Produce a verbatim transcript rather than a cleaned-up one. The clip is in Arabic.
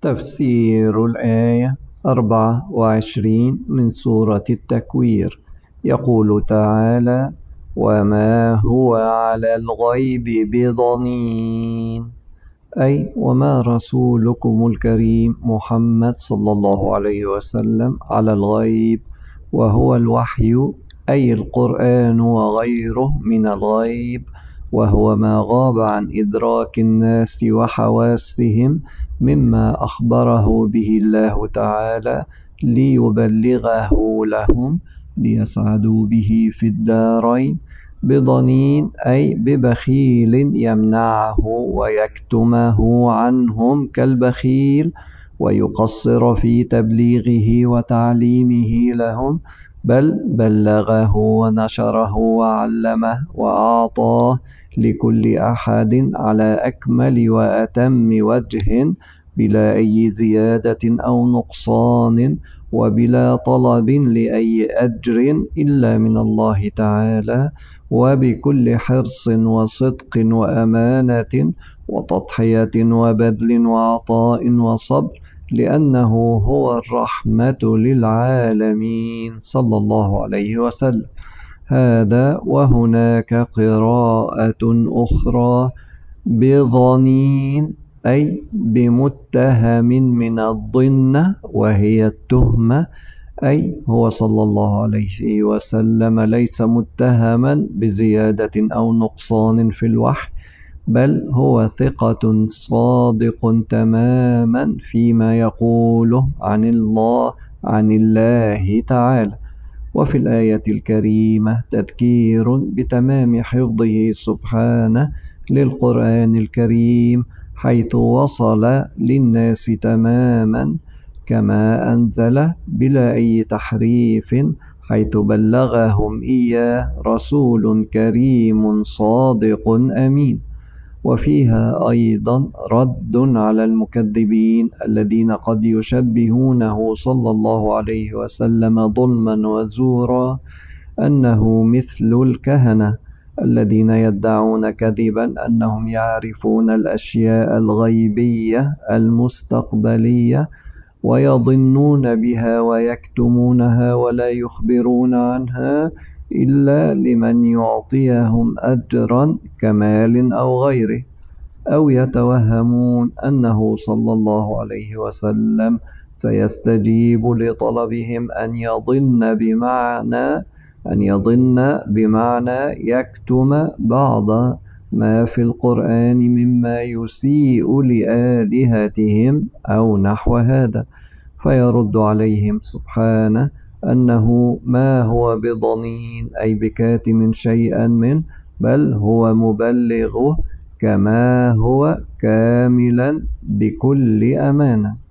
تفسير الآية أربعة وعشرين من سورة التكوير. يقول تعالى: وما هو على الغيب بضنين، أي وما رسولكم الكريم محمد صلى الله عليه وسلم على الغيب، وهو الوحي أي القرآن وغيره من الغيب، وهو ما غاب عن إدراك الناس وحواسهم مما أخبره به الله تعالى ليبلغه لهم ليسعدوا به في الدارين. بضنين أي ببخيل يمنعه ويكتمه عنهم كالبخيل، ويقصر في تبليغه وتعليمه لهم، بل بلغه ونشره وعلمه وأعطاه لكل أحد على أكمل وأتم وجه، بلا أي زيادة أو نقصان، وبلا طلب لأي أجر إلا من الله تعالى، وبكل حرص وصدق وأمانة وتضحية وبذل وعطاء وصبر، لأنه هو الرحمة للعالمين صلى الله عليه وسلم. هذا. وهناك قراءة أخرى بضنين أي بمتهم من الضنة، وهي التهمة، أي هو صلى الله عليه وسلم ليس متهما بزيادة أو نقصان في الوحي، بل هو ثقة صادق تماما فيما يقوله عن الله عن الله تعالى. وفي الآية الكريمة تذكير بتمام حفظه سبحانه للقرآن الكريم، حيث وصل للناس تماما كما أنزل بلا أي تحريف، حيث بلغهم إياه رسول كريم صادق أمين. وفيها أيضا رد على المكذبين الذين قد يشبهونه صلى الله عليه وسلم ظلما وزورا أنه مثل الكهنة الذين يدعون كذبا أنهم يعرفون الأشياء الغيبية المستقبلية، ويظنون بها ويكتمونها ولا يخبرون عنها إلا لمن يعطيهم أجرا كمال أو غيره، أو يتوهمون أنه صلى الله عليه وسلم سيستجيب لطلبهم أن يظن بمعنى أن يظن بمعنى يكتم بعض ما في القرآن مما يسيء لآلهتهم أو نحو هذا، فيرد عليهم سبحانه أنه ما هو بضنين أي بكاتم شيئا منه، بل هو مبلغه كما هو كاملا بكل أمانة.